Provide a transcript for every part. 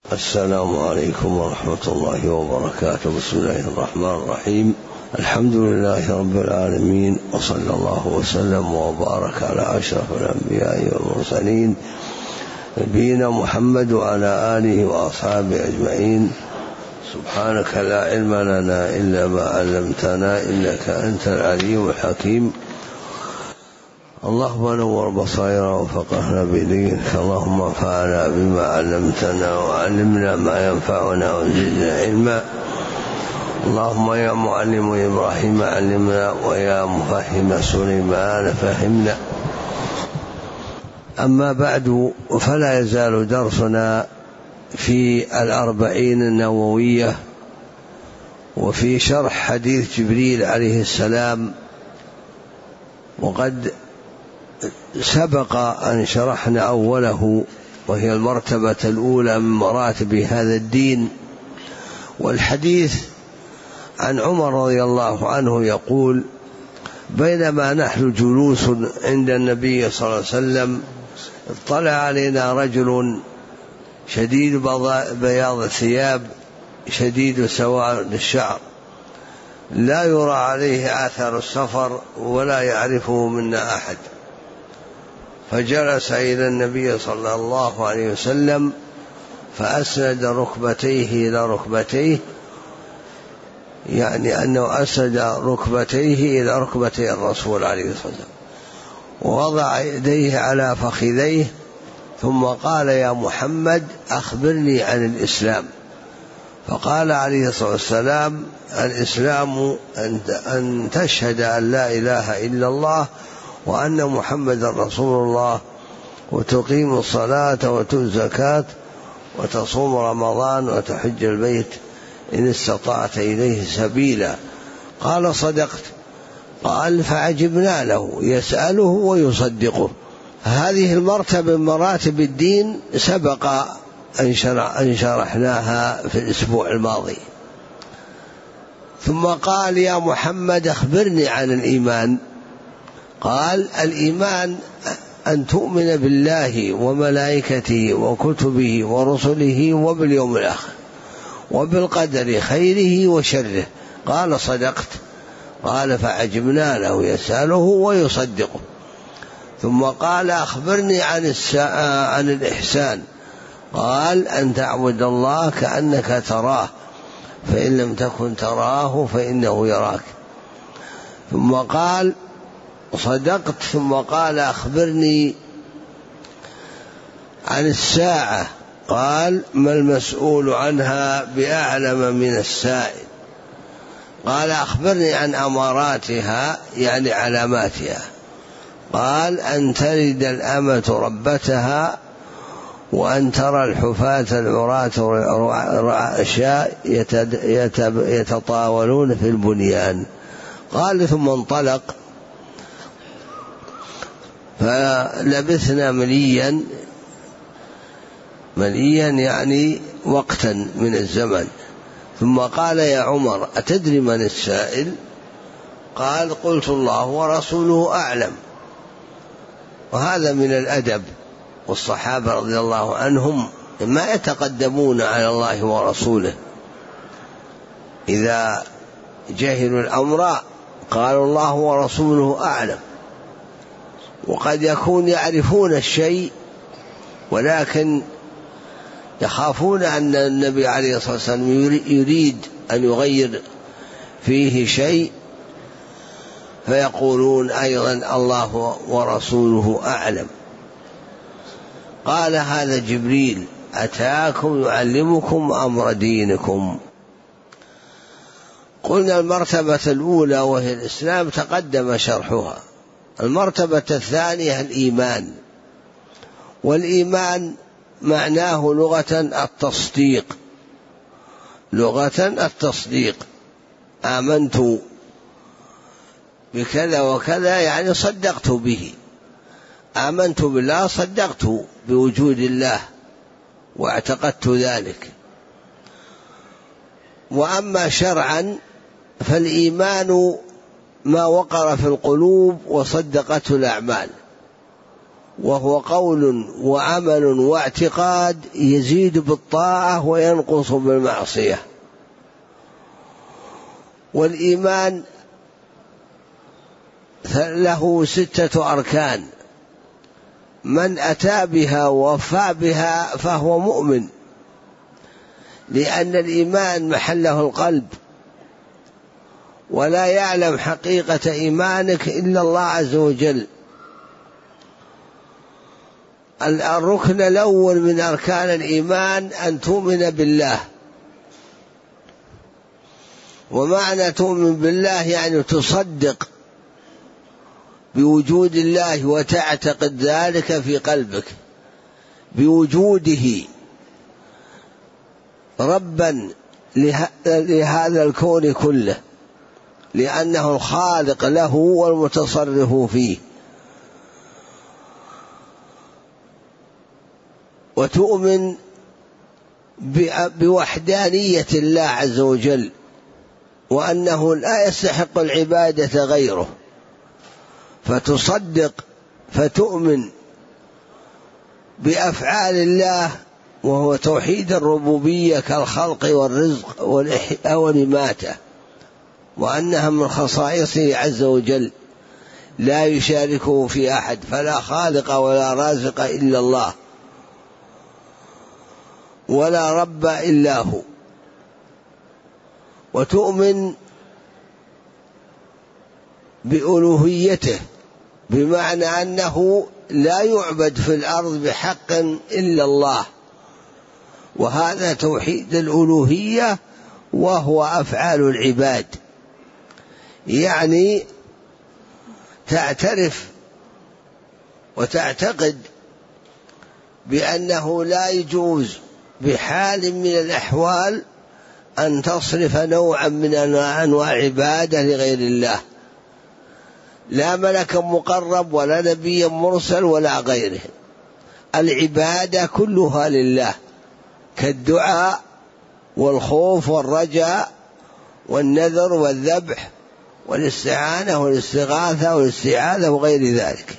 السلام عليكم ورحمة الله وبركاته. بسم الله الرحمن الرحيم. الحمد لله رب العالمين، وصلى الله وسلم وبارك على أشرف الأنبياء والمرسلين نبينا محمد وعلى آله وأصحابه أجمعين. سبحانك لا علم لنا إلا ما علمتنا إنك أنت العليم الحكيم. اللهم نور بصائرنا وفقهنا بدينك، اللهم انفعنا بما علمتنا وعلمنا ما ينفعنا وزدنا علما. اللهم يا معلم إبراهيم علمنا، ويا مفهم سليمان فهمنا. أما بعد، فلا يزال درسنا في الأربعين النووية وفي شرح حديث جبريل عليه السلام. وقد سبق أن شرحنا أوله، وهي المرتبة الأولى من مراتب هذا الدين. والحديث عن عمر رضي الله عنه يقول: بينما نحن جلوس عند النبي صلى الله عليه وسلم اطلع علينا رجل شديد بياض الثياب شديد سواد الشعر، لا يرى عليه آثار السفر ولا يعرفه منا أحد. فجلس إلى النبي صلى الله عليه وسلم فأسند ركبتيه إلى ركبتيه، يعني أنه أسند ركبتيه إلى ركبتي الرسول عليه الصلاة والسلام، ووضع يديه على فخذيه، ثم قال: يا محمد أخبرني عن الإسلام. فقال عليه الصلاة والسلام: الإسلام أن تشهد أن لا إله إلا الله وأن محمد رسول الله، وتقيم الصلاة وتؤتي الزكاة وتصوم رمضان وتحج البيت إن استطعت إليه سبيلا. قال: صدقت. قال: فعجبنا له يسأله ويصدقه. هذه المرتبة من مراتب الدين سبق أن شرحناها في الأسبوع الماضي. ثم قال: يا محمد أخبرني عن الإيمان. قال: الإيمان أن تؤمن بالله وملائكته وكتبه ورسله وباليوم الآخر وبالقدر خيره وشره. قال: صدقت. قال: فعجبنا له يسأله ويصدقه. ثم قال: أخبرني عن الإحسان. قال: أن تعبد الله كأنك تراه، فإن لم تكن تراه فإنه يراك. ثم قال: صدقت. ثم قال: أخبرني عن الساعة. قال: ما المسؤول عنها بأعلم من السائل. قال: أخبرني عن أماراتها، يعني علاماتها. قال: أن تلد الأمة ربتها، وأن ترى الحفاة العراة الرعشاء يتطاولون في البنيان. قال: ثم انطلق، فلبثنا مليا يعني وقتا من الزمن. ثم قال: يا عمر أتدري من السائل؟ قال: قلت: الله ورسوله أعلم. وهذا من الأدب، والصحابة رضي الله عنهم ما يتقدمون على الله ورسوله. إذا جهلوا الأمر قالوا: الله ورسوله أعلم. وقد يكون يعرفون الشيء ولكن يخافون أن النبي عليه الصلاة والسلام يريد أن يغير فيه شيء، فيقولون أيضا: الله ورسوله أعلم. قال: هذا جبريل أتاكم يعلمكم أمر دينكم. قلنا المرتبة الأولى وهي الإسلام تقدم شرحها. المرتبة الثانية الإيمان. والإيمان معناه لغة التصديق، آمنت بكذا وكذا يعني صدقت به. آمنت بالله صدقت بوجود الله واعتقدت ذلك. وأما شرعا فالإيمان ما وقر في القلوب وصدقته الأعمال. وهو قول وعمل واعتقاد يزيد بالطاعة وينقص بالمعصية. والإيمان له 6 أركان، من أتى بها ووفى بها فهو مؤمن، لأن الإيمان محله القلب، ولا يعلم حقيقة إيمانك إلا الله عز وجل. الركن الأول من أركان الإيمان أن تؤمن بالله، ومعنى تؤمن بالله يعني تصدق بوجود الله وتعتقد ذلك في قلبك، بوجوده ربا لهذا الكون كله، لأنه الخالق له والمتصرف فيه. وتؤمن بوحدانية الله عز وجل، وأنه لا يستحق العبادة غيره، فتصدق فتؤمن بأفعال الله، وهو توحيد الربوبية كالخلق والرزق والإحياء والإماتة، وأنها من خصائصه عز وجل لا يشاركه في أحد، فلا خالق ولا رازق إلا الله، ولا رب إلا هو. وتؤمن بألوهيته، بمعنى أنه لا يعبد في الأرض بحق إلا الله، وهذا توحيد الألوهية وهو أفعال العباد. يعني تعترف وتعتقد بأنه لا يجوز بحال من الأحوال أن تصرف نوعا من أنواع العبادة لغير الله، لا ملك مقرب ولا نبي مرسل ولا غيره، العبادة كلها لله، كالدعاء والخوف والرجاء والنذر والذبح والاستعانة والاستغاثة والاستعاذة وغير ذلك.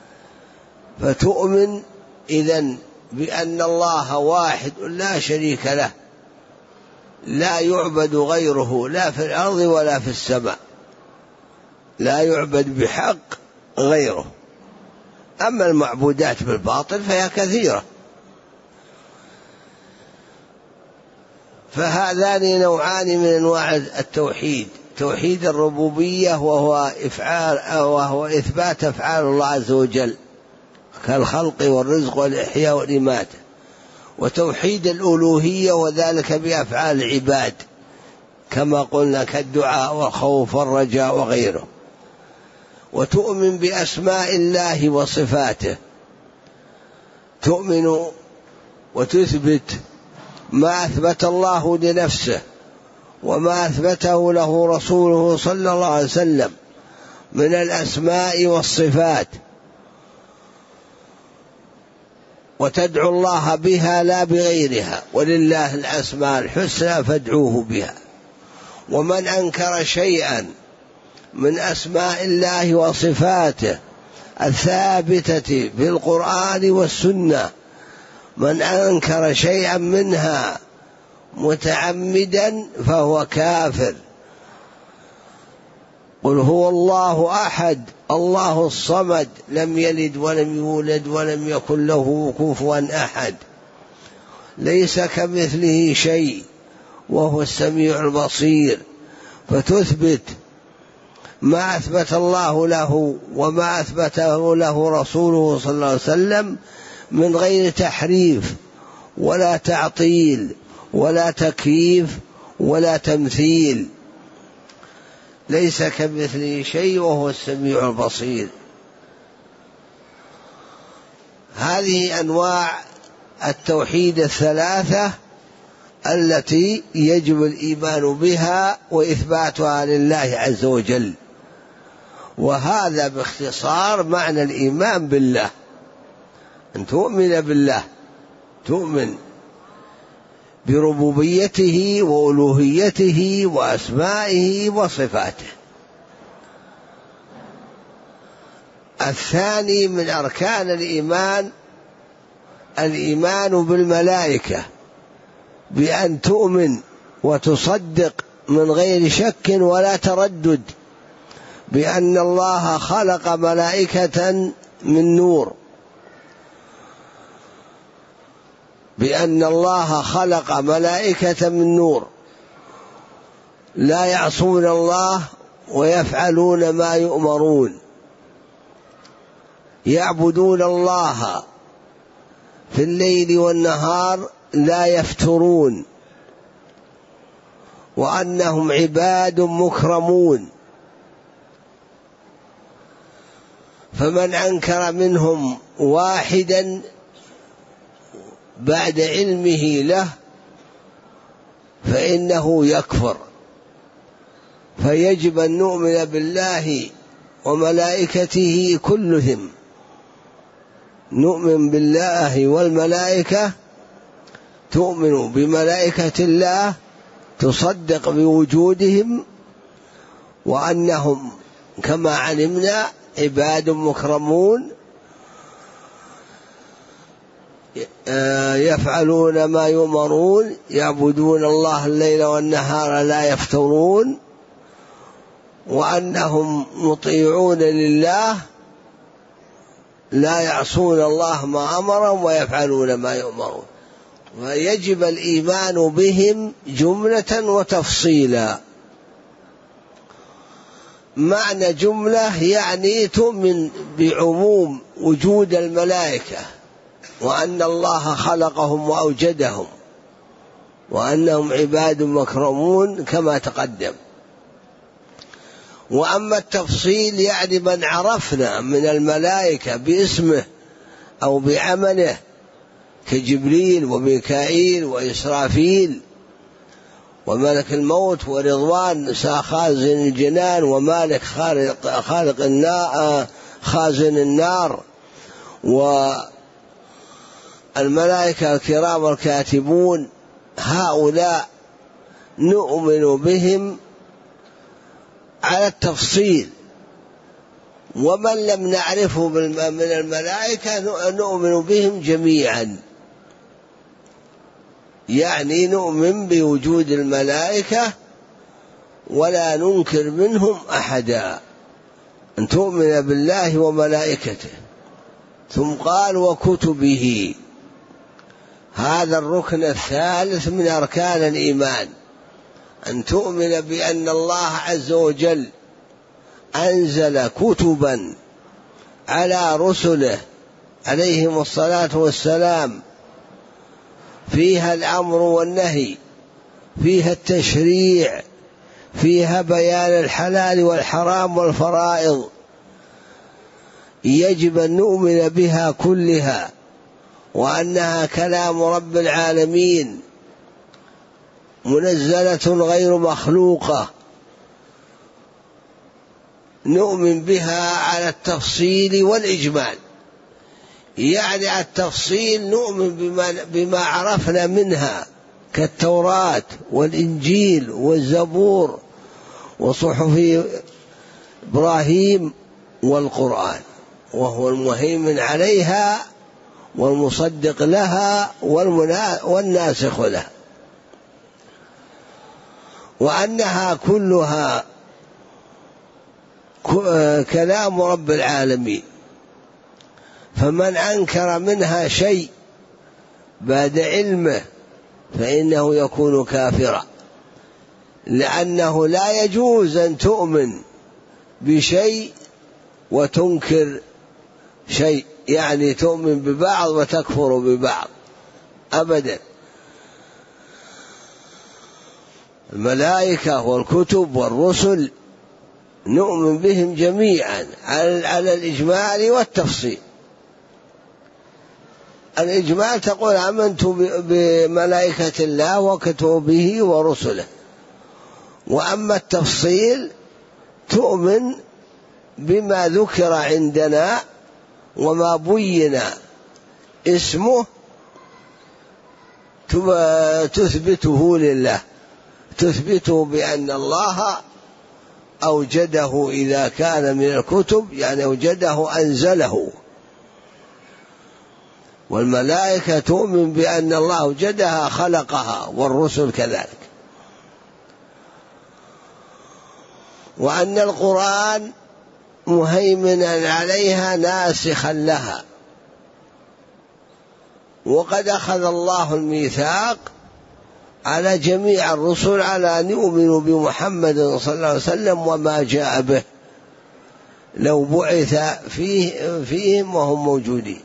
فتؤمن إذن بأن الله واحد لا شريك له، لا يعبد غيره لا في الأرض ولا في السماء، لا يعبد بحق غيره. أما المعبودات بالباطل فهي كثيرة. فهذان نوعان من أنواع التوحيد، توحيد الربوبية وهو إثبات أفعال الله عز وجل كالخلق والرزق والإحياء والإماتة، وتوحيد الألوهية وذلك بأفعال العباد كما قلنا كالدعاء والخوف والرجاء وغيره. وتؤمن بأسماء الله وصفاته، تؤمن وتثبت ما أثبت الله لنفسه وما أثبته له رسوله صلى الله عليه وسلم من الأسماء والصفات، وتدعو الله بها لا بغيرها، ولله الأسماء الحسنى فادعوه بها. ومن أنكر شيئا من أسماء الله وصفاته الثابتة في القرآن والسنة، من أنكر شيئا منها متعمدا فهو كافر. قل هو الله أحد الله الصمد لم يلد ولم يولد ولم يكن له كفوا أحد، ليس كمثله شيء وهو السميع البصير. فتثبت ما أثبت الله له وما أثبته له رسوله صلى الله عليه وسلم من غير تحريف ولا تعطيل ولا تكييف ولا تمثيل، ليس كمثله شيء وهو السميع البصير. هذه أنواع التوحيد الثلاثة التي يجب الإيمان بها وإثباتها لله عز وجل. وهذا باختصار معنى الإيمان بالله، أن تؤمن بالله، تؤمن بربوبيته وألوهيته وأسمائه وصفاته. الثاني من أركان الإيمان بالملائكة، بأن تؤمن وتصدق من غير شك ولا تردد بأن الله خلق ملائكة من نور، بأن الله خلق ملائكة من نور لا يعصون الله ويفعلون ما يؤمرون، يعبدون الله في الليل والنهار لا يفترون، وأنهم عباد مكرمون. فمن أنكر منهم واحدا بعد علمه له فإنه يكفر. فيجب أن نؤمن بالله وملائكته كلهم، نؤمن بالله والملائكة، تؤمن بملائكة الله، تصدق بوجودهم وأنهم كما علمنا عباد مكرمون يفعلون ما يؤمرون، يعبدون الله الليل والنهار لا يفترون، وأنهم مطيعون لله لا يعصون الله ما أمرهم ويفعلون ما يؤمرون. ويجب الإيمان بهم جملة وتفصيلا. معنى جملة يعني تؤمن بعموم وجود الملائكة، وأن الله خلقهم وأوجدهم، وأنهم عباد مكرمون كما تقدم. وأما التفصيل يعني من عرفنا من الملائكة باسمه أو بعمله كجبريل وميكائيل وإسرافيل وملك الموت ورضوان خازن الجنان ومالك خالق النار خازن النار والملائكة الكرام الكاتبون، هؤلاء نؤمن بهم على التفصيل. ومن لم نعرفه من الملائكة نؤمن بهم جميعا، يعني نؤمن بوجود الملائكة ولا ننكر منهم أحدا، أن تؤمن بالله وملائكته. ثم قال وكتبه، هذا الركن الثالث من أركان الإيمان، أن تؤمن بأن الله عز وجل أنزل كتبا على رسله عليهم الصلاة والسلام، فيها الأمر والنهي، فيها التشريع، فيها بيان الحلال والحرام والفرائض. يجب أن نؤمن بها كلها، وأنها كلام رب العالمين منزلة غير مخلوقة. نؤمن بها على التفصيل والإجمال، يعني التفصيل نؤمن بما عرفنا منها كالتوراة والإنجيل والزبور وصحف إبراهيم والقرآن، وهو المهيمن عليها والمصدق لها والناسخ لها، وأنها كلها كلام رب العالمين. فمن أنكر منها شيء بعد علمه فإنه يكون كافرا، لأنه لا يجوز أن تؤمن بشيء وتنكر شيء، يعني تؤمن ببعض وتكفر ببعض أبدا. الملائكة والكتب والرسل نؤمن بهم جميعا على الإجمال والتفصيل. الإجمال تقول آمنت بملائكة الله وكتبه ورسله، وأما التفصيل تؤمن بما ذكر عندنا وما بين اسمه تثبته لله، تثبته بأن الله أوجده إذا كان من الكتب يعني أوجده أنزله، والملائكة تؤمن بأن الله أوجدها خلقها، والرسل كذلك، وأن القرآن مهيمنا عليها ناسخا لها. وقد أخذ الله الميثاق على جميع الرسل على أن يؤمنوا بمحمد صلى الله عليه وسلم وما جاء به لو بعث فيهم وهم موجودين.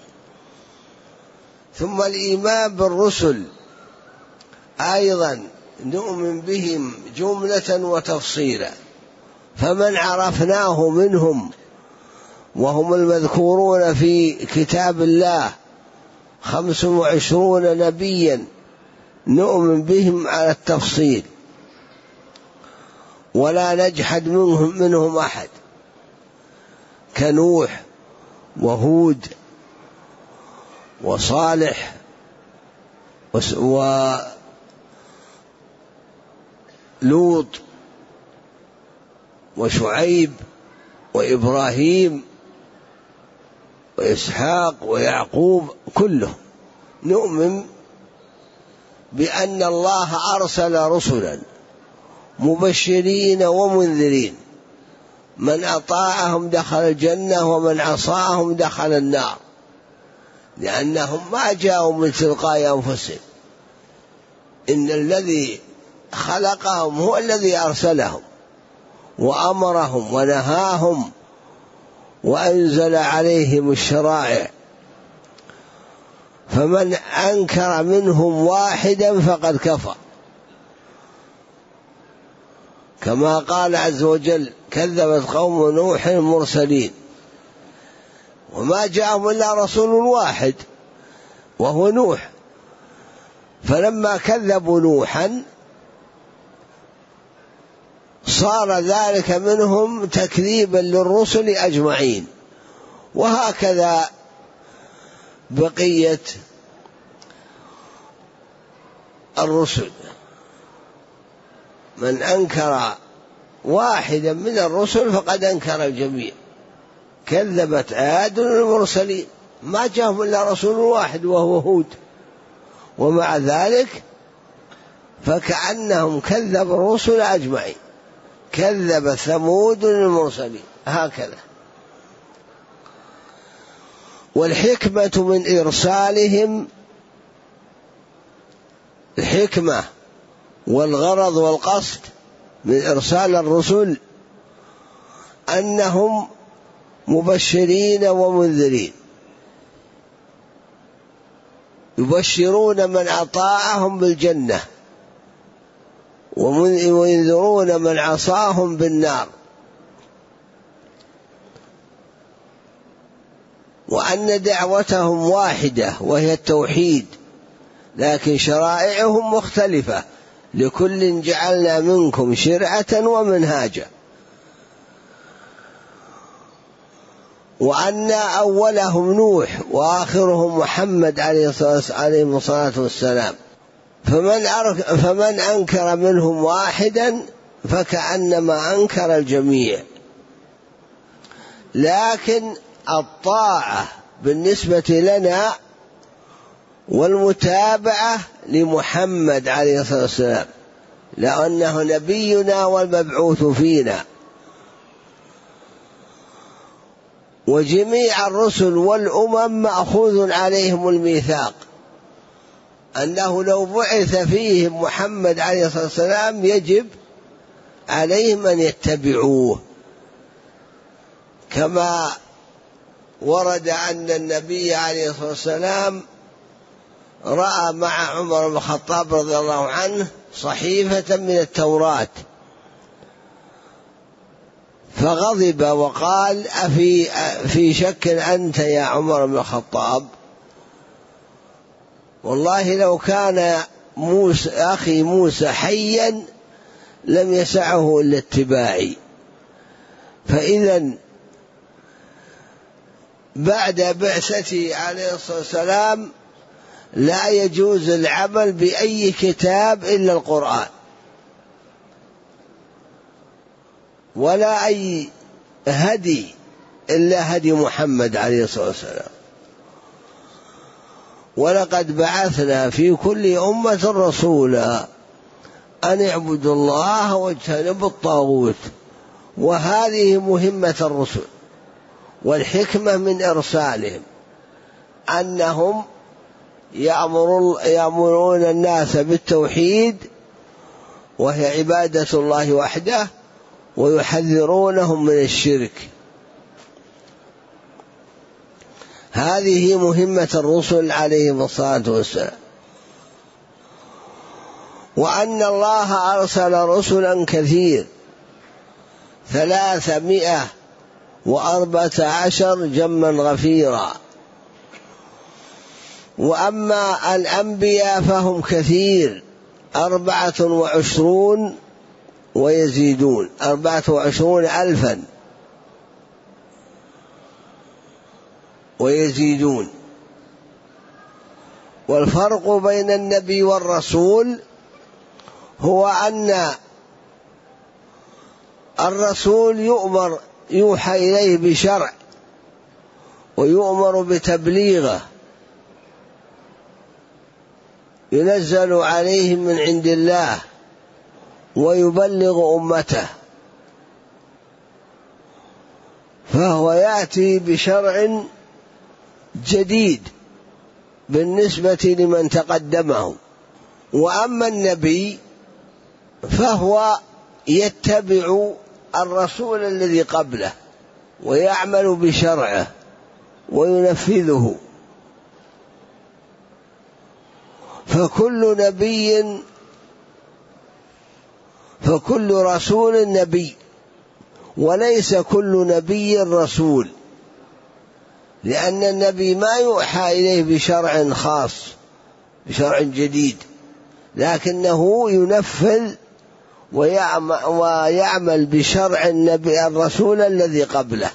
ثم الإيمان بالرسل أيضا نؤمن بهم جملة وتفصيلا، فمن عرفناه منهم وهم المذكورون في كتاب الله 25 نبيا نؤمن بهم على التفصيل ولا نجحد منهم أحد، كنوح وهود وصالح ولوط وشعيب وإبراهيم وإسحاق ويعقوب، كله نؤمن بأن الله أرسل رسلا مبشرين ومنذرين، من أطاعهم دخل الجنة ومن عصاهم دخل النار، لأنهم ما جاءوا من تلقاء أنفسهم، إن الذي خلقهم هو الذي أرسلهم وأمرهم ونهاهم وأنزل عليهم الشرائع، فمن أنكر منهم واحدا فقد كفر، كما قال عز وجل كذبت قوم نوح المرسلين، وما جاءهم إلا رسول واحد وهو نوح، فلما كذبوا نوحا صار ذلك منهم تكذيبا للرسل أجمعين. وهكذا بقية الرسل، من أنكر واحدا من الرسل فقد أنكر الجميع. كذبت عاد المرسلين، ما جاءهم إلا رسول واحد وهو هود، ومع ذلك فكأنهم كذبوا الرسل أجمعين. كذب ثمود المرسلين، هكذا. والحكمة من إرسالهم، الحكمة والغرض والقصد من إرسال الرسل أنهم مبشرين ومنذرين، يبشرون من أطاعهم بالجنة وينذرون من عصاهم بالنار، وأن دعوتهم واحدة وهي التوحيد، لكن شرائعهم مختلفة، لكل جعلنا منكم شرعة ومنهاجا، وأن أولهم نوح وآخرهم محمد عليه الصلاة والسلام، فمن أنكر منهم واحدا فكأنما أنكر الجميع. لكن الطاعة بالنسبة لنا والمتابعة لمحمد عليه الصلاة والسلام، لأنه نبينا والمبعوث فينا. وجميع الرسل والأمم مأخوذ عليهم الميثاق أنه لو بعث فيهم محمد عليه الصلاة والسلام يجب عليهم أن يتبعوه، كما ورد أن النبي عليه الصلاة والسلام رأى مع عمر بن الخطاب رضي الله عنه صحيفة من التوراة فغضب وقال: في شك أنت يا عمر بن الخطاب؟ والله لو كان أخي موسى حيا لم يسعه إلا اتباعي. فإذا بعد بعثته عليه الصلاة والسلام لا يجوز العمل بأي كتاب إلا القرآن، ولا أي هدي إلا هدي محمد عليه الصلاة والسلام. ولقد بعثنا في كل أمة رسولا أن اعبدوا الله واجتنبوا الطاغوت. وهذه مهمة الرسل، والحكمة من إرسالهم أنهم يأمرون الناس بالتوحيد وهي عبادة الله وحده، ويحذرونهم من الشرك. هذه مهمة الرسل عليهم الصلاة والسلام. وأن الله أرسل رسلا كثير 314 جما غفيرا. وأما الأنبياء فهم كثير 24 ويزيدون 24,000 ويزيدون. والفرق بين النبي والرسول هو أن الرسول يوحى إليه بشرع ويؤمر بتبليغه، ينزل عليهم من عند الله ويبلغ أمته، فهو يأتي بشرع جديد بالنسبة لمن تقدمه. وأما النبي فهو يتبع الرسول الذي قبله ويعمل بشرعه وينفذه. فكل رسول نبي، وليس كل نبي رسول، لأن النبي ما يوحى إليه بشرع خاص، بشرع جديد، لكنه ينفذ ويعمل بشرع النبي الرسول الذي قبله.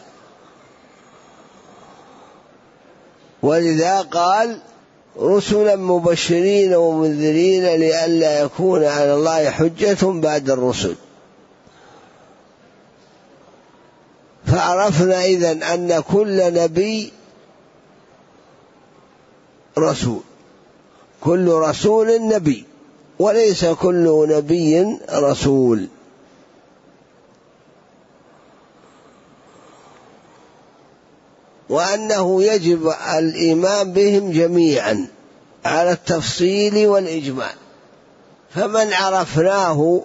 ولذا قال رسلا مبشرين ومنذرين لئلا يكون على الله حجة بعد الرسل. فعرفنا إذن أن كل نبي رسول، كل رسول نبي، وليس كل نبي رسول. وأنه يجب الإيمان بهم جميعا على التفصيل والإجمال. فمن عرفناه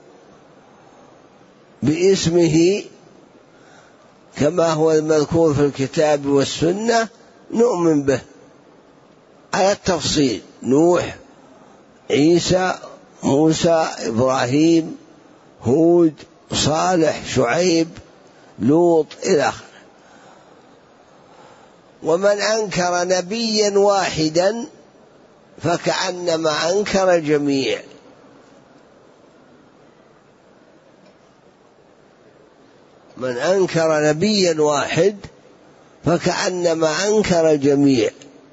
باسمه كما هو المذكور في الكتاب والسنة نؤمن به على التفصيل: نوح، عيسى، موسى، إبراهيم، هود، صالح، شعيب، لوط إلى آخره. ومن أنكر نبيا واحدا فكأنما أنكر الجميع. من أنكر نبيا واحد فكأنما أنكر الجميع.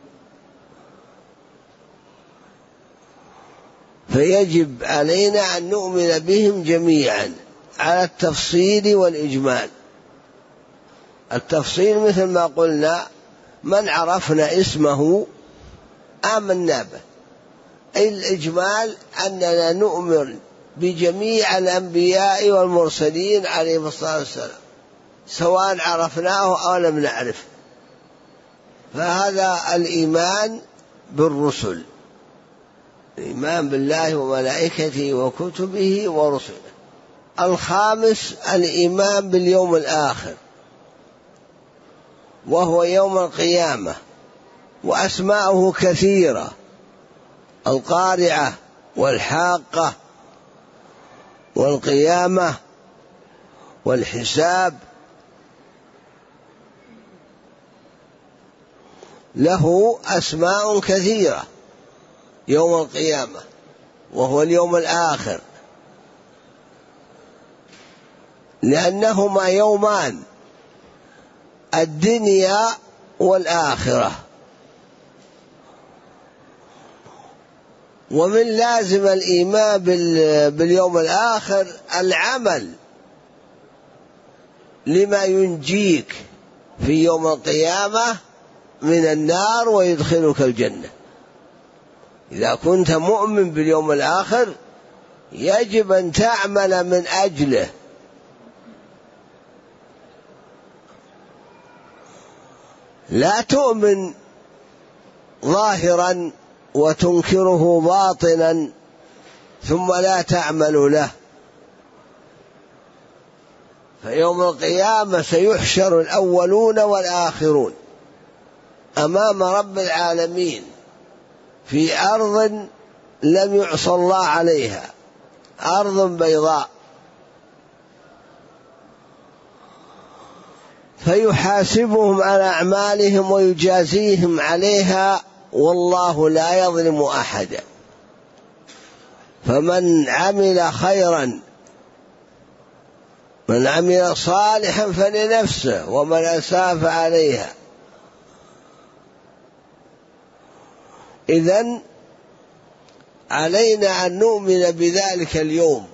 فيجب علينا أن نؤمن بهم جميعا على التفصيل والإجمال. التفصيل مثل ما قلنا: من عرفنا اسمه آمنا به. الإجمال أننا نؤمن بجميع الأنبياء والمرسلين عليهم الصلاة والسلام سواء عرفناه أو لم نعرف. فهذا الإيمان بالرسل، الإيمان بالله وملائكته وكتبه ورسله. الخامس الإيمان باليوم الآخر، وهو يوم القيامة، وأسماؤه كثيرة: القارعة والحاقة والقيامة والحساب. له أسماء كثيرة. يوم القيامة وهو اليوم الآخر، لأنهما يومان: الدنيا والآخرة. ومن لازم الإيمان باليوم الآخر العمل لما ينجيك في يوم القيامة من النار ويدخلك الجنة. إذا كنت مؤمن باليوم الآخر يجب أن تعمل من أجله، لا تؤمن ظاهرا وتنكره باطنا ثم لا تعمل له. فيوم القيامة سيحشر الأولون والآخرون أمام رب العالمين في أرض لم يعصى الله عليها، أرض بيضاء، فيحاسبهم على أعمالهم ويجازيهم عليها، والله لا يظلم أحدا. فمن عمل خيرا، من عمل صالحا فلنفسه ومن أساء فعليها. إذن علينا أن نؤمن بذلك اليوم،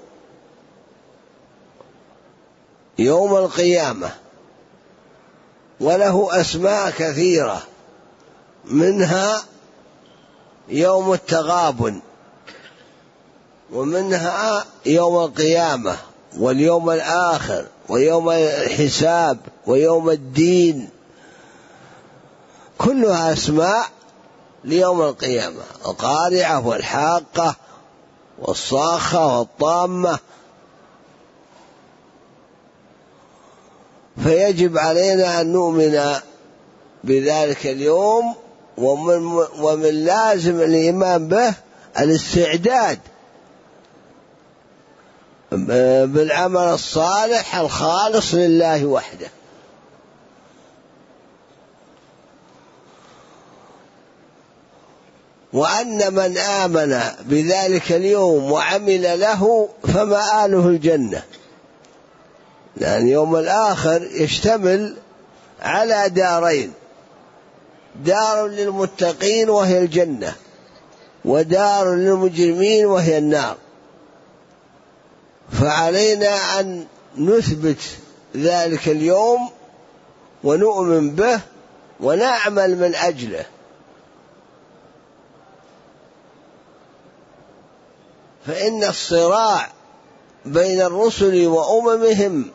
يوم القيامة، وله أسماء كثيرة، منها يوم التغابن، ومنها يوم القيامة، واليوم الآخر، ويوم الحساب، ويوم الدين، كلها أسماء ليوم القيامة: القارعة والحاقة والصاخة والطامة. فيجب علينا أن نؤمن بذلك اليوم، ومن لازم الإيمان به الاستعداد بالعمل الصالح الخالص لله وحده. وأن من آمن بذلك اليوم وعمل له فمآله الجنة، لأن يوم الآخر يشتمل على دارين: دار للمتقين وهي الجنة، ودار للمجرمين وهي النار. فعلينا أن نثبت ذلك اليوم ونؤمن به ونعمل من أجله. فإن الصراع بين الرسل وأممهم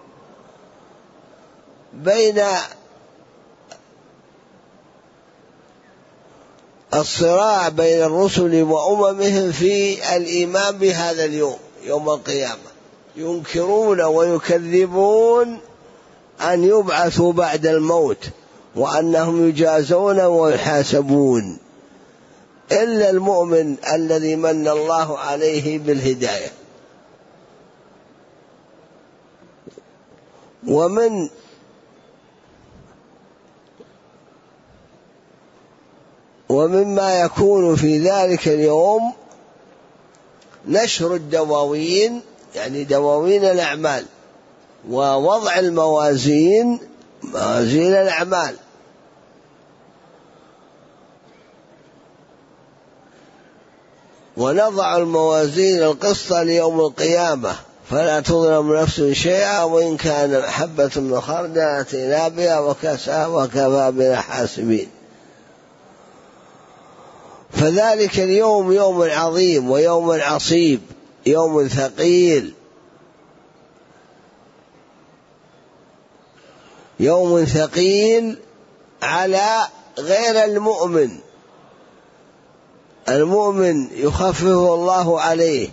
في الإيمان بهذا اليوم، يوم القيامة. ينكرون ويكذبون أن يبعثوا بعد الموت وأنهم يجازون ويحاسبون، إلا المؤمن الذي من الله عليه بالهداية. ومما يكون في ذلك اليوم نشر الدواوين، يعني دواوين الأعمال، ووضع الموازين، موازين الأعمال، ونضع الموازين القسط ليوم القيامة فلا تظلم نفس شيئا وإن كان حبة من خردل أتينا بها وكفى بنا حاسبين. فذلك اليوم يوم عظيم ويوم عصيب، يوم ثقيل، يوم ثقيل على غير المؤمن. المؤمن يخففه الله عليه،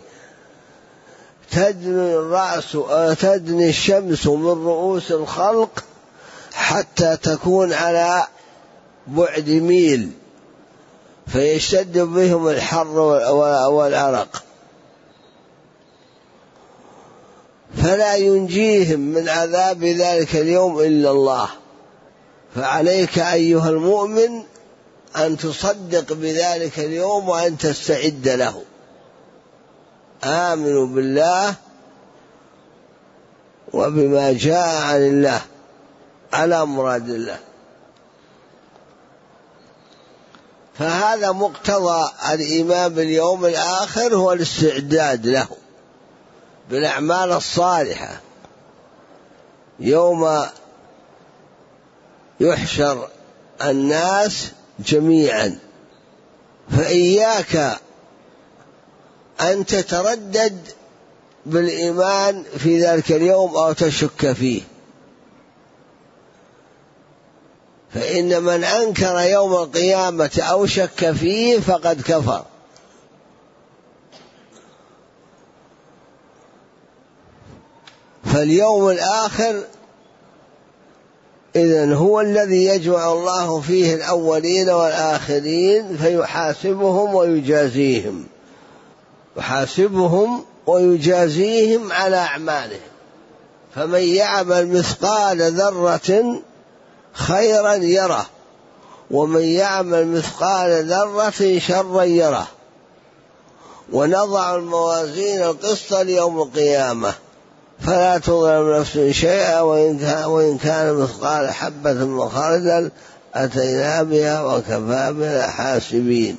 تدني الشمس من رؤوس الخلق حتى تكون على بعد ميل، فيشتد بهم الحر والعرق، فلا ينجيهم من عذاب ذلك اليوم إلا الله. فعليك أيها المؤمن أن تصدق بذلك اليوم وأن تستعد له. آمنوا بالله وبما جاء عن الله على مراد الله. فهذا مقتضى الإيمان باليوم الآخر، هو الاستعداد له بالأعمال الصالحة يوم يحشر الناس جميعا، فإياك أن تتردد بالإيمان في ذلك اليوم أو تشك فيه، فإن من أنكر يوم القيامة أو شك فيه فقد كفر. فاليوم الآخر إذن هو الذي يجمع الله فيه الأولين والآخرين فيحاسبهم ويجازيهم، يحاسبهم ويجازيهم على أعمالهم. فمن يعمل مثقال ذرة خيرا يره، ومن يعمل مثقال ذرة شرا يره. ونضع الموازين القسط ليوم القيامة فلا تظلم نفس شيئا وإن كان مثقال حبة من خردل أتينا بها وكفى بنا حاسبين.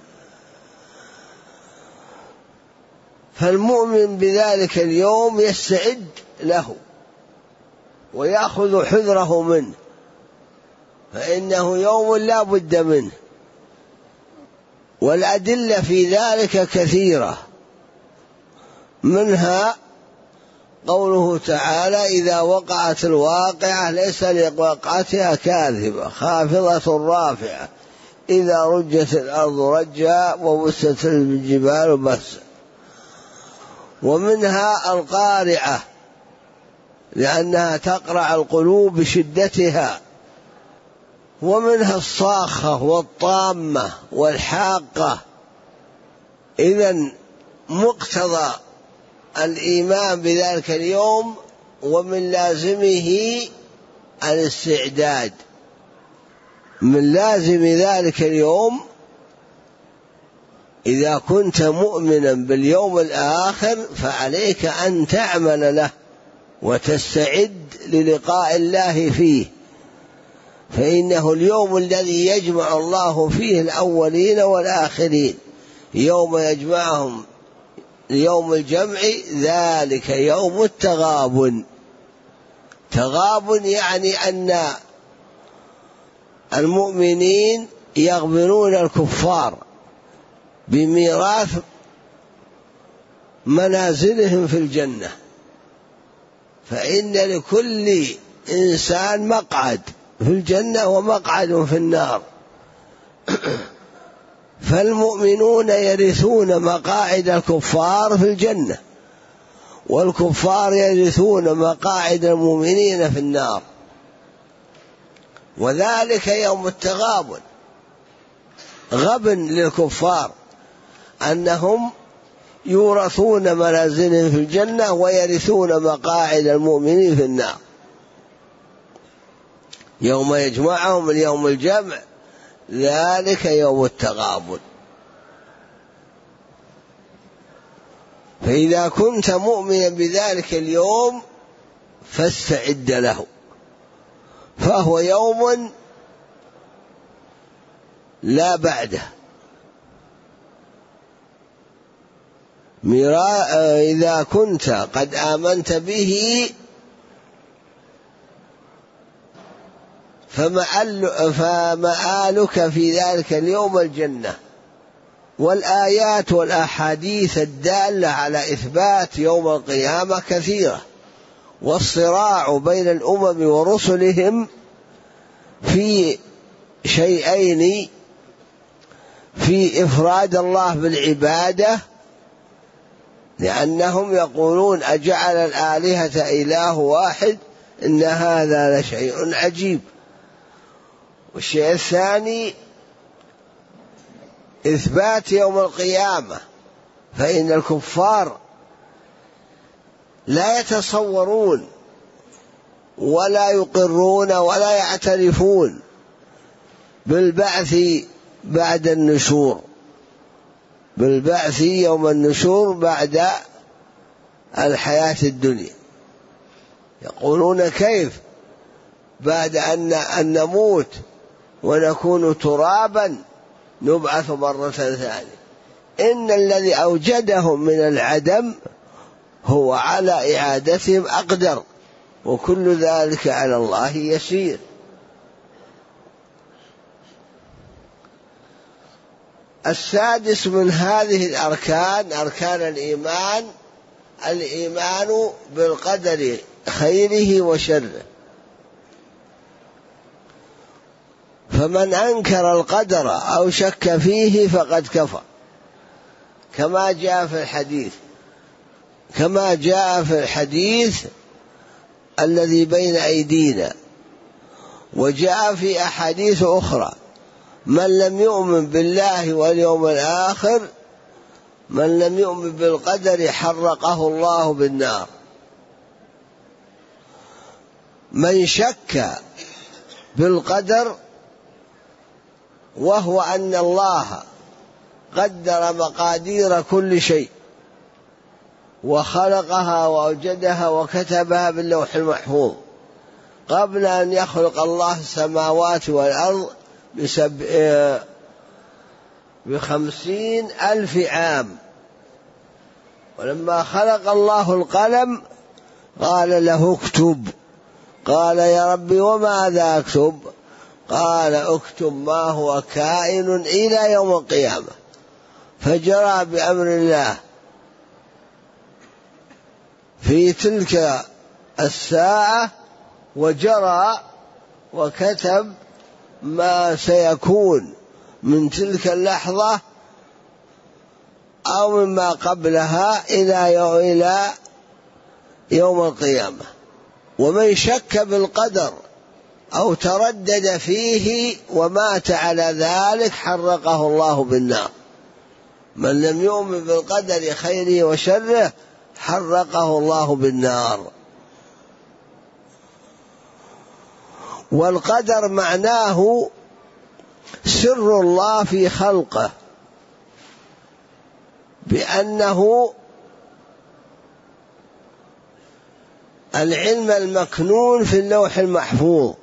فالمؤمن بذلك اليوم يستعد له ويأخذ حذره منه، فإنه يوم لا بد منه. والأدلة في ذلك كثيرة، منها قوله تعالى: إذا وقعت الواقعة ليس لوقعتها كاذبة خافضة رافعة إذا رجت الأرض رجا وبست الجبال بسا. ومنها القارعة لأنها تقرع القلوب بشدتها. ومنها الصاخة والطامة والحاقة. إذن مقتضى الإيمان بذلك اليوم ومن لازمه الاستعداد. من لازم ذلك اليوم إذا كنت مؤمنا باليوم الآخر فعليك أن تعمل له وتستعد للقاء الله فيه، فإنه اليوم الذي يجمع الله فيه الأولين والآخرين، يوم يجمعهم يوم الجمع ذلك يوم التغابن. تغابن يعني أن المؤمنين يغبنون الكفار بميراث منازلهم في الجنة، فإن لكل إنسان مقعد في الجنة ومقعد في النار. فالمؤمنون يرثون مقاعد الكفار في الجنة، والكفار يرثون مقاعد المؤمنين في النار، وذلك يوم التغابن. غبن للكفار أنهم يورثون منازلهم في الجنة ويرثون مقاعد المؤمنين في النار. يوم يجمعهم اليوم الجمع ذلك يوم التغابن. فإذا كنت مؤمنا بذلك اليوم فاستعد له، فهو يوم لا بعده. إذا كنت قد آمنت به فمآلك في ذلك اليوم الجنة. والآيات والأحاديث الدالة على إثبات يوم القيامة كثيرة، والصراع بين الأمم ورسلهم في شيئين: في إفراد الله بالعبادة، لأنهم يقولون أجعل الآلهة إله واحد إن هذا لشيء عجيب. والشيء الثاني إثبات يوم القيامة، فإن الكفار لا يتصورون ولا يقرون ولا يعترفون بالبعث بعد النشور، بالبعث يوم النشور بعد الحياة الدنيا. يقولون كيف بعد أن نموت ونكون ترابا نبعث مرة ثانية؟ إن الذي أوجدهم من العدم هو على إعادتهم أقدر، وكل ذلك على الله يسير. السادس من هذه الأركان، أركان الإيمان، الإيمان بالقدر خيره وشره. فمن أنكر القدر أو شك فيه فقد كفر، كما جاء في الحديث الذي بين أيدينا، وجاء في أحاديث أخرى: من لم يؤمن بالله واليوم الآخر، من لم يؤمن بالقدر حرقه الله بالنار. من شك بالقدر وهو أن الله قدر مقادير كل شيء وخلقها وأوجدها وكتبها باللوح المحفوظ قبل أن يخلق الله السماوات والأرض ب50,000 عام. ولما خلق الله القلم قال له اكتب، قال يا ربي وماذا أكتب؟ قال اكتب ما هو كائن إلى يوم القيامة. فجرى بأمر الله في تلك الساعة، وجرى وكتب ما سيكون من تلك اللحظة أو مما قبلها إلى يوم القيامة. ومن شك بالقدر أو تردد فيه ومات على ذلك حرقه الله بالنار. من لم يؤمن بالقدر خيره وشره حرقه الله بالنار. والقدر معناه سر الله في خلقه، بأنه العلم المكنون في اللوح المحفوظ،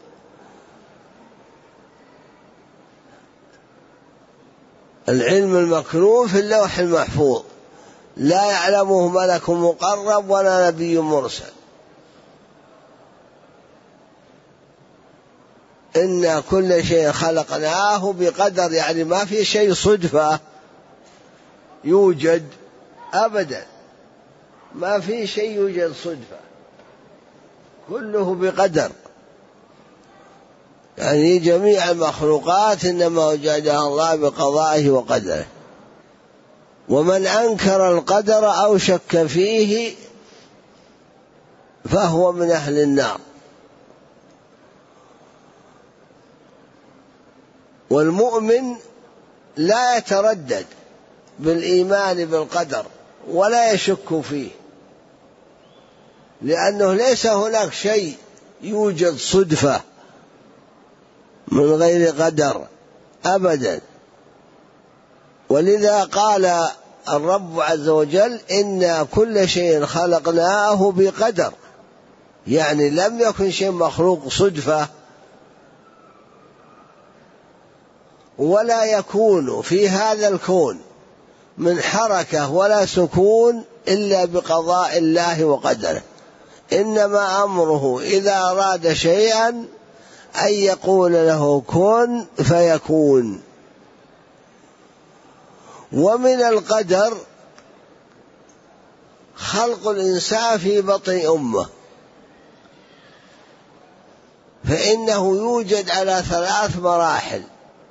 العلم المكنون في اللوح المحفوظ لا يعلمه ملك مقرب ولا نبي مرسل. إن كل شيء خلقناه بقدر، يعني ما في شيء صدفة يوجد أبدا، ما في شيء يوجد صدفة، كله بقدر. يعني جميع المخلوقات إنما وجدها الله بقضائه وقدره. ومن أنكر القدر أو شك فيه فهو من أهل النار. والمؤمن لا يتردد بالإيمان بالقدر ولا يشك فيه، لأنه ليس هناك شيء يوجد صدفة من غير قدر أبدا. ولذا قال الرب عز وجل: إنا كل شيء خلقناه بقدر، يعني لم يكن شيء مخلوق صدفة، ولا يكون في هذا الكون من حركة ولا سكون إلا بقضاء الله وقدره. إنما أمره إذا أراد شيئا أن يقول له كن فيكون. ومن القدر خلق الإنسان في بطن أمه، فإنه يوجد على 3 مراحل،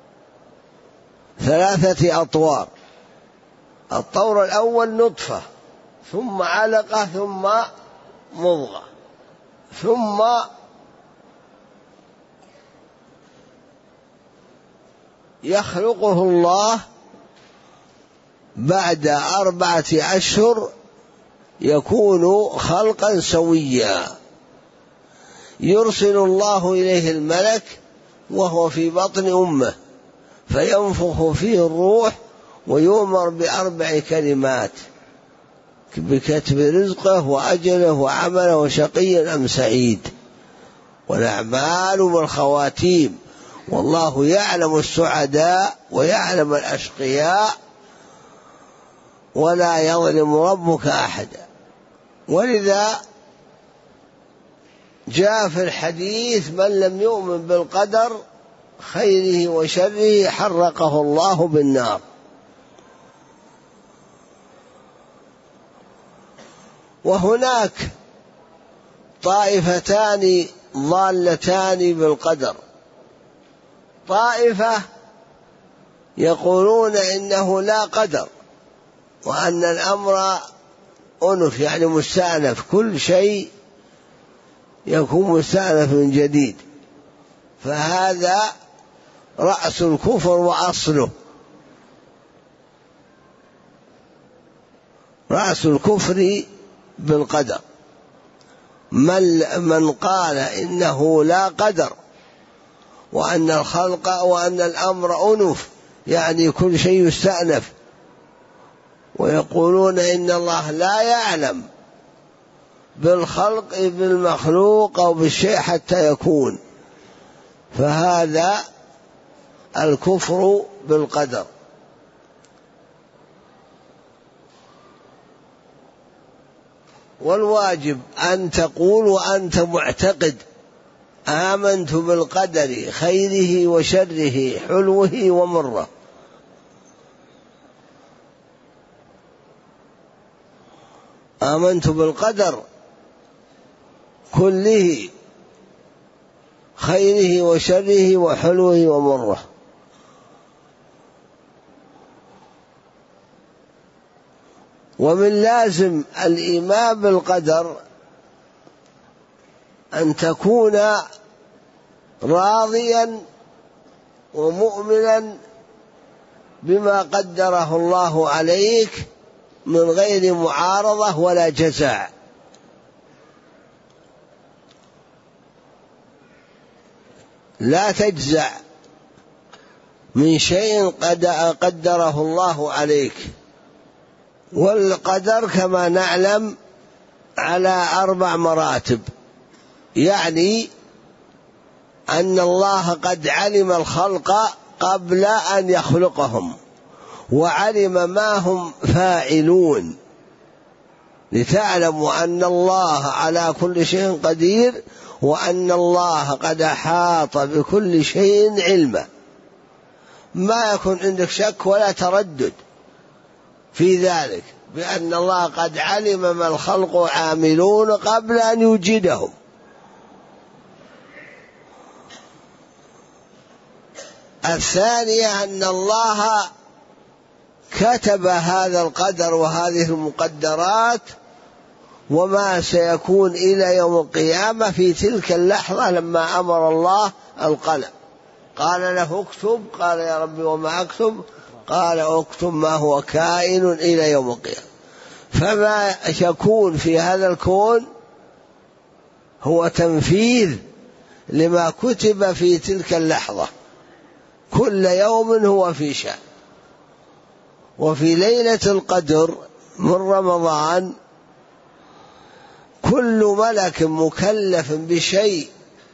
3 أطوار. الطور الأول نطفة، ثم علقة، ثم مضغة، ثم يخلقه الله بعد 4 أشهر يكون خلقا سويا. يرسل الله إليه الملك وهو في بطن أمه فينفخ فيه الروح ويؤمر ب4 كلمات: بكتب رزقه وأجله وعمله وشقي أم سعيد، والأعمال والخواتيم، والله يعلم السعداء ويعلم الأشقياء ولا يظلم ربك أحدا. ولذا جاء في الحديث: من لم يؤمن بالقدر خيره وشره حرقه الله بالنار. وهناك طائفتان ضالتان بالقدر: طائفة يقولون إنه لا قدر، وأن الأمر أنف يعني مستأنف، كل شيء يكون مستأنف من جديد، فهذا رأس الكفر وأصله، رأس الكفر بالقدر. من قال إنه لا قدر، وأن الخلق وأن الأمر أنف يعني كل شيء يستأنف، ويقولون إن الله لا يعلم بالخلق بالمخلوق أو بالشيء حتى يكون، فهذا الكفر بالقدر. والواجب أن تقول وأنت معتقد: آمنت بالقدر خيره وشره حلوه ومره. آمنت بالقدر كله خيره وشره وحلوه ومره. ومن لازم الإيمان بالقدر أن تكون راضيا ومؤمنا بما قدره الله عليك من غير معارضة ولا جزع. لا تجزع من شيء قدره الله عليك. والقدر كما نعلم على 4 مراتب، يعني أن الله قد علم الخلق قبل أن يخلقهم، وعلم ما هم فاعلون، لتعلموا أن الله على كل شيء قدير، وأن الله قد أحاط بكل شيء علما. ما يكون عندك شك ولا تردد في ذلك، بأن الله قد علم ما الخلق عاملون قبل أن يوجدهم. الثانية أن الله كتب هذا القدر وهذه المقدرات وما سيكون إلى يوم القيامة في تلك اللحظة لما أمر الله القلم، قال له اكتب، قال يا رب وما أكتب، قال اكتب ما هو كائن إلى يوم القيامة. فما يكون في هذا الكون هو تنفيذ لما كتب في تلك اللحظة، كل يوم هو في شأن. وفي ليلة القدر من رمضان كل ملك مكلف بشيء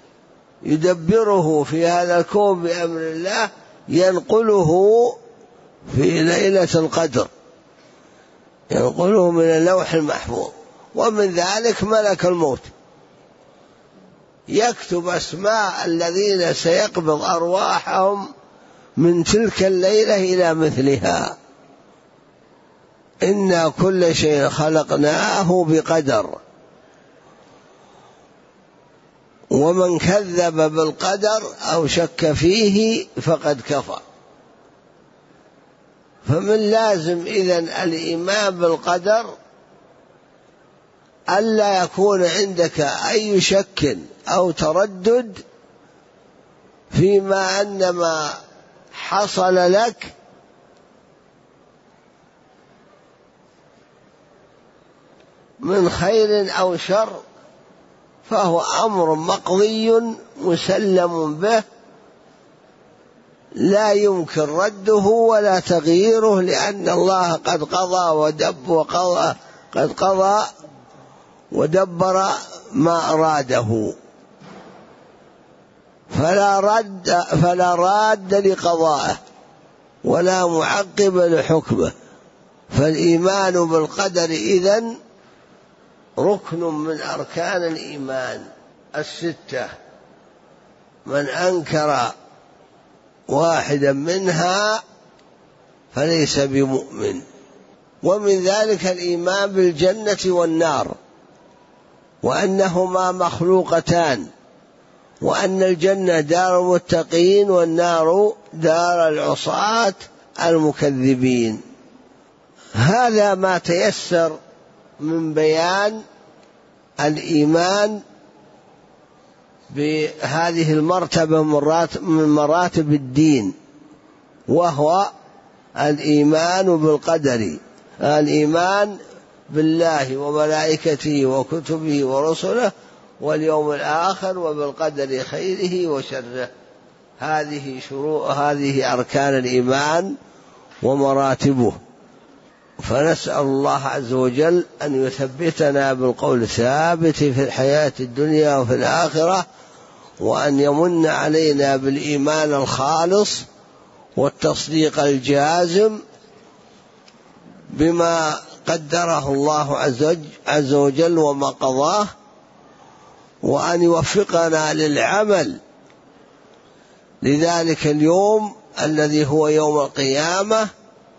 يدبره في هذا الكون بأمر الله ينقله في ليلة القدر، ينقله من اللوح المحفوظ. ومن ذلك ملك الموت يكتب أسماء الذين سيقبض أرواحهم من تلك الليلة إلى مثلها. إنا كل شيء خلقناه بقدر، ومن كذب بالقدر أو شك فيه فقد كفر. فمن لازم إذن الإيمان بالقدر ألا يكون عندك أي شك أو تردد فيما أن ما حصل لك من خير أو شر فهو أمر مقضي مسلم به، لا يمكن رده ولا تغييره، لأن الله قد قضى قد قضى ودبر ما أراده، فلا راد لقضائه ولا معقب لحكمه. فالإيمان بالقدر إذن ركن من أركان الإيمان الستة من أنكر واحدا منها فليس بمؤمن. ومن ذلك الإيمان بالجنة والنار، وأنهما مخلوقتان، وأن الجنة دار المتقين والنار دار العصاة المكذبين. هذا ما تيسر من بيان الإيمان بهذه المرتبة من مراتب الدين، وهو الإيمان بالقدر، الإيمان بالله وملائكته وكتبه ورسله واليوم الآخر وبالقدر خيره وشره. هذه أركان الإيمان ومراتبه. فنسأل الله عز وجل أن يثبتنا بالقول الثابت في الحياة الدنيا وفي الآخرة، وأن يمن علينا بالإيمان الخالص والتصديق الجازم بما قدره الله عز وجل وما قضاه، وأن يوفقنا للعمل لذلك اليوم الذي هو يوم القيامة،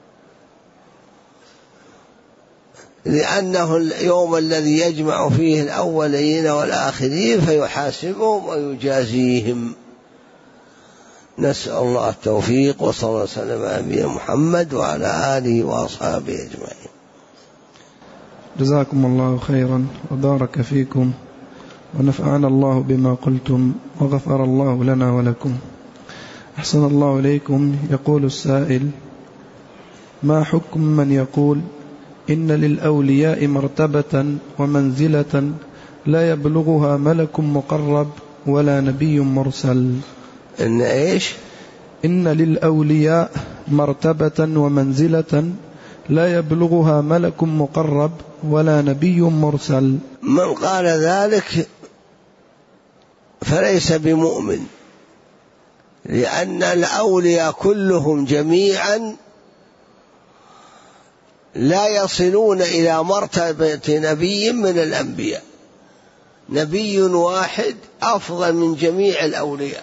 لأنه اليوم الذي يجمع فيه الأولين والآخرين فيحاسبهم ويجازيهم. نسأل الله التوفيق، وصلى الله وسلم على نبينا محمد وعلى آله وأصحابه أجمعين. جزاكم الله خيرا وبارك فيكم، ونفعنا الله بما قلتم، وغفر الله لنا ولكم. أحسن الله إليكم. يقول السائل: ما حكم من يقول إن للأولياء مرتبة ومنزلة لا يبلغها ملك مقرب ولا نبي مرسل؟ إن إيش؟ إن للأولياء مرتبة ومنزلة لا يبلغها ملك مقرب ولا نبي مرسل. من قال ذلك فليس بمؤمن، لأن الأولياء كلهم جميعا لا يصلون إلى مرتبة نبي من الأنبياء. نبي واحد أفضل من جميع الأولياء،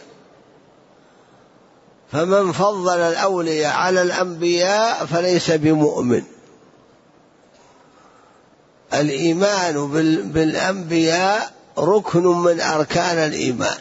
فمن فضل الأولياء على الأنبياء فليس بمؤمن. الإيمان بالأنبياء ركن من أركان الإيمان،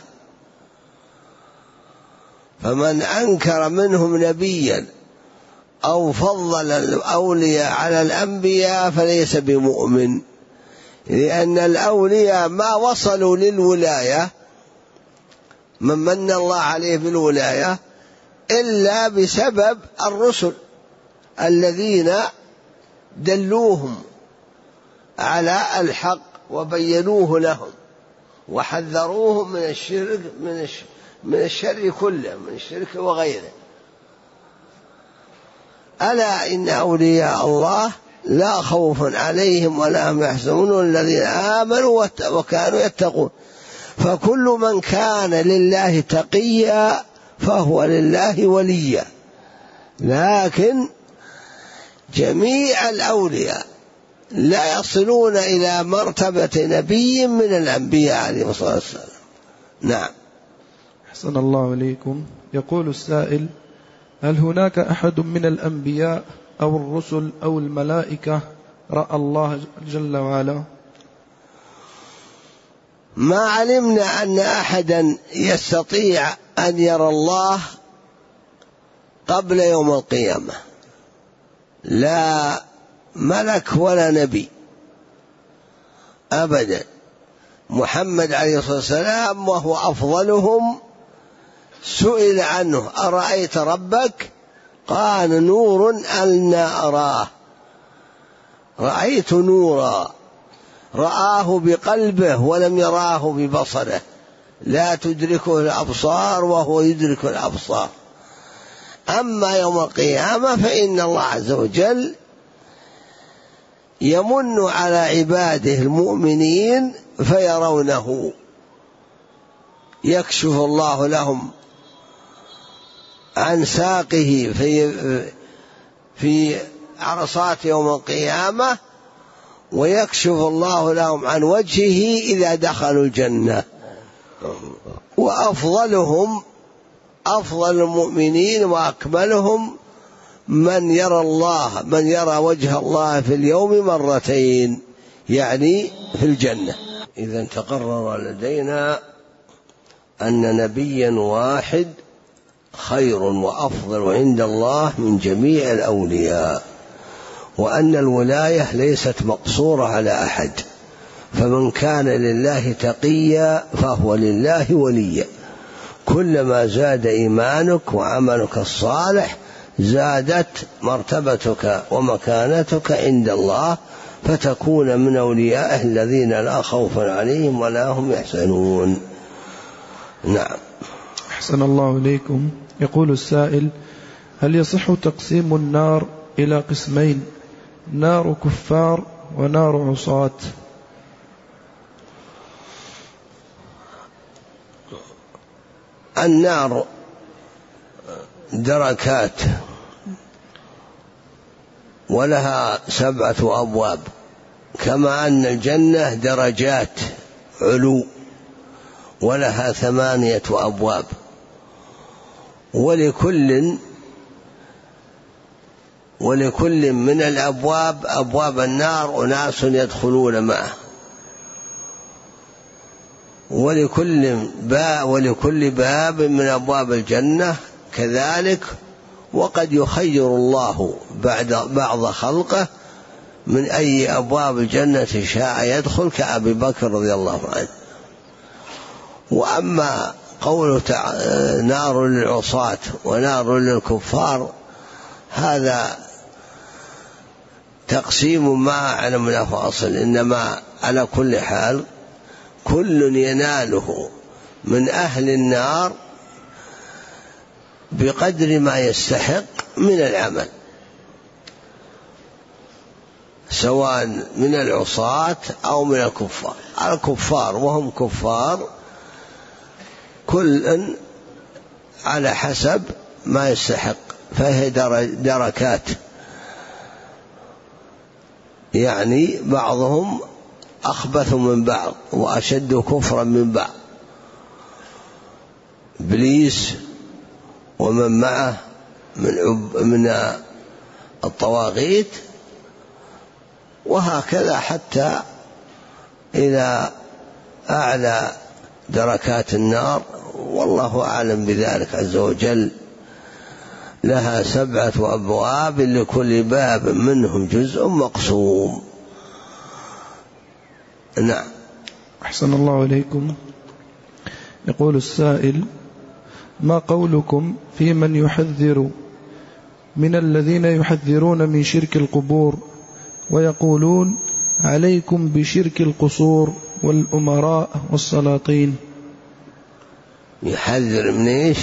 فمن أنكر منهم نبيا أو فضل الأولياء على الأنبياء فليس بمؤمن، لأن الأولياء ما وصلوا للولاية، من من الله عليه بالولاية، إلا بسبب الرسل الذين دلوهم على الحق وبينوه لهم وحذروهم من الشرك، من الشر كله، من الشرك وغيره. ألا إن أولياء الله لا خوف عليهم ولا هم يحزنون الذين آمنوا وكانوا يتقون. فكل من كان لله تقيا فهو لله وليا، لكن جميع الأولياء لا يصلون إلى مرتبة نبي من الأنبياء عليه الصلاة والسلام. نعم. أحسن الله إليكم. يقول السائل: هل هناك أحد من الأنبياء أو الرسل أو الملائكة رأى الله جل وعلا؟ ما علمنا أن أحدا يستطيع أن يرى الله قبل يوم القيامة، لا ملك ولا نبي أبدا. محمد عليه الصلاة والسلام وهو أفضلهم سئل عنه: أرأيت ربك؟ قال: نور أنا أراه. رأيت نورا، رآه بقلبه ولم يراه ببصره، لا تدركه الأبصار وهو يدرك الأبصار. أما يوم القيامة فإن الله عز وجل يمن على عباده المؤمنين فيرونه، يكشف الله لهم عن ساقه في عرصات يوم القيامة، ويكشف الله لهم عن وجهه إذا دخلوا الجنة. وأفضلهم أفضل المؤمنين وأكملهم من يرى وجه الله في اليوم مرتين، يعني في الجنة. إذا تقرر لدينا أن نبيا واحد خير وأفضل عند الله من جميع الأولياء، وأن الولاية ليست مقصورة على أحد، فمن كان لله تقيا فهو لله وليا. كلما زاد إيمانك وعملك الصالح زادت مرتبتك ومكانتك عند الله، فتكون من أوليائه الذين لا خوف عليهم ولا هم يحزنون. نعم. أحسن الله إليكم. يقول السائل: هل يصح تقسيم النار إلى قسمين، نار كفار ونار عصاة؟ النار دركات ولها 7 أبواب، كما أن الجنة درجات علو ولها 8 أبواب، ولكل من الأبواب أبواب النار أناس يدخلون معه، ولكل باب من أبواب الجنة كذلك. وقد يخير الله بعض خلقه من أي أبواب الجنة شاء يدخل، كأبي بكر رضي الله عنه. وأما قوله نار للعصاة ونار للكفار، هذا تقسيم ما أعلم له أصل، إنما على كل حال كل يناله من أهل النار بقدر ما يستحق من العمل، سواء من العصاة أو من الكفار. الكفار وهم كفار كل على حسب ما يستحق، فهي دركات، يعني بعضهم أخبث من بعض وأشد كفرا من بعض، إبليس ومن معه من الطواغيت، وهكذا حتى إلى أعلى دركات النار، والله أعلم بذلك عز وجل. لها 7 أبواب، لكل باب منهم جزء مقسوم. نعم. أحسن الله إليكم. يقول السائل: ما قولكم في من يحذر من الذين يحذرون من شرك القبور ويقولون عليكم بشرك القصور والأمراء والسلاطين؟ يحذر من إيش؟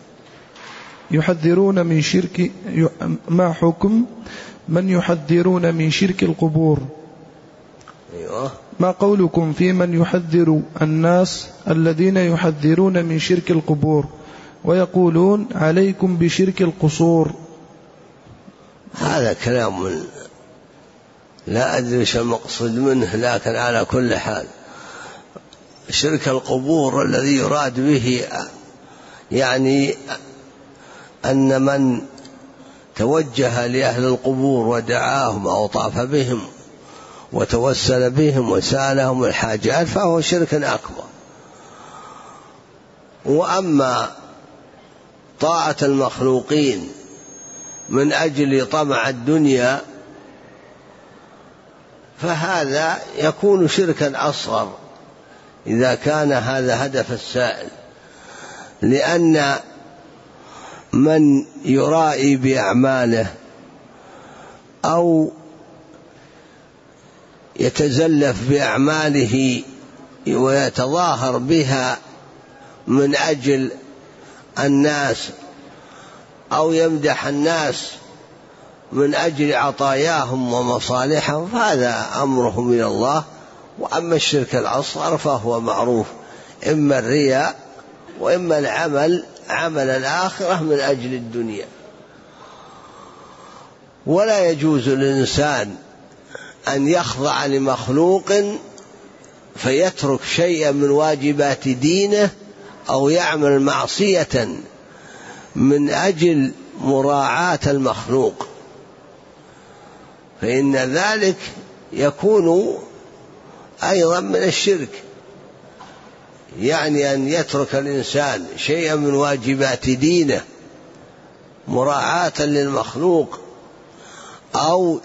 يحذرون من شرك. ما حكم من يحذرون من شرك القبور؟ أيوة. ما قولكم في من يحذر الناس الذين يحذرون من شرك القبور ويقولون عليكم بشرك القصور؟ هذا كلام لا أدري ايش المقصود منه، لكن على كل حال شرك القبور الذي يراد به يعني أن من توجه لأهل القبور ودعاهم أو طاف بهم وتوسل بهم وسالهم الحاجات فهو شرك أكبر. وأما طاعة المخلوقين من أجل طمع الدنيا فهذا يكون شركا أصغر إذا كان هذا هدف السائل، لأن من يرائي بأعماله أو يتزلف بأعماله ويتظاهر بها من أجل الناس أو يمدح الناس من أجل عطاياهم ومصالحهم فهذا أمره من الله. وأما الشرك الأصغر فهو معروف، إما الرياء وإما العمل عمل الآخرة من أجل الدنيا. ولا يجوز للإنسان أن يخضع لمخلوق فيترك شيئا من واجبات دينه أو يعمل معصية من أجل مراعاة المخلوق، فإن ذلك يكون أيضا من الشرك. يعني أن يترك الإنسان شيئا من واجبات دينه مراعاة للمخلوق، أو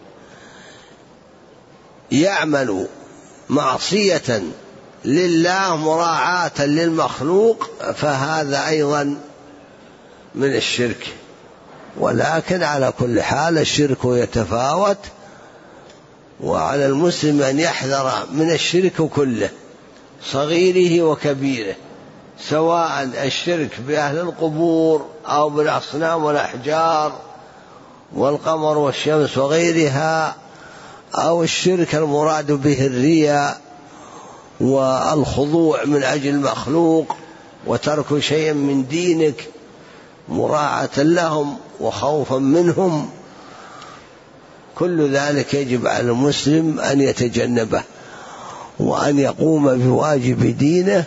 يعمل معصية لله مراعاة للمخلوق، فهذا أيضا من الشرك. ولكن على كل حال الشرك يتفاوت، وعلى المسلم أن يحذر من الشرك كله صغيره وكبيره، سواء الشرك بأهل القبور أو بالأصنام والأحجار والقمر والشمس وغيرها، أو الشرك المراد به الرياء والخضوع من أجل المخلوق وترك شيء من دينك مراعاة لهم وخوفا منهم. كل ذلك يجب على المسلم أن يتجنبه، وأن يقوم بواجب دينه،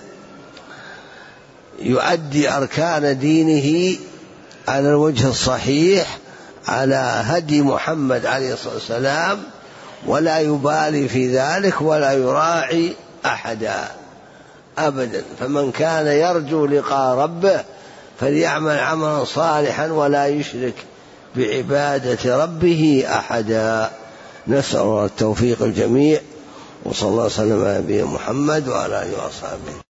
يؤدي أركان دينه على الوجه الصحيح على هدي محمد عليه الصلاة والسلام، ولا يبالي في ذلك ولا يراعي أحدا أبدا. فمن كان يرجو لقاء ربه فليعمل عملا صالحا ولا يشرك بعبادة ربه أحدا. نسأل الله التوفيق الجميع، وصلى الله وسلم على نبينا محمد وعلى آله وصحبه.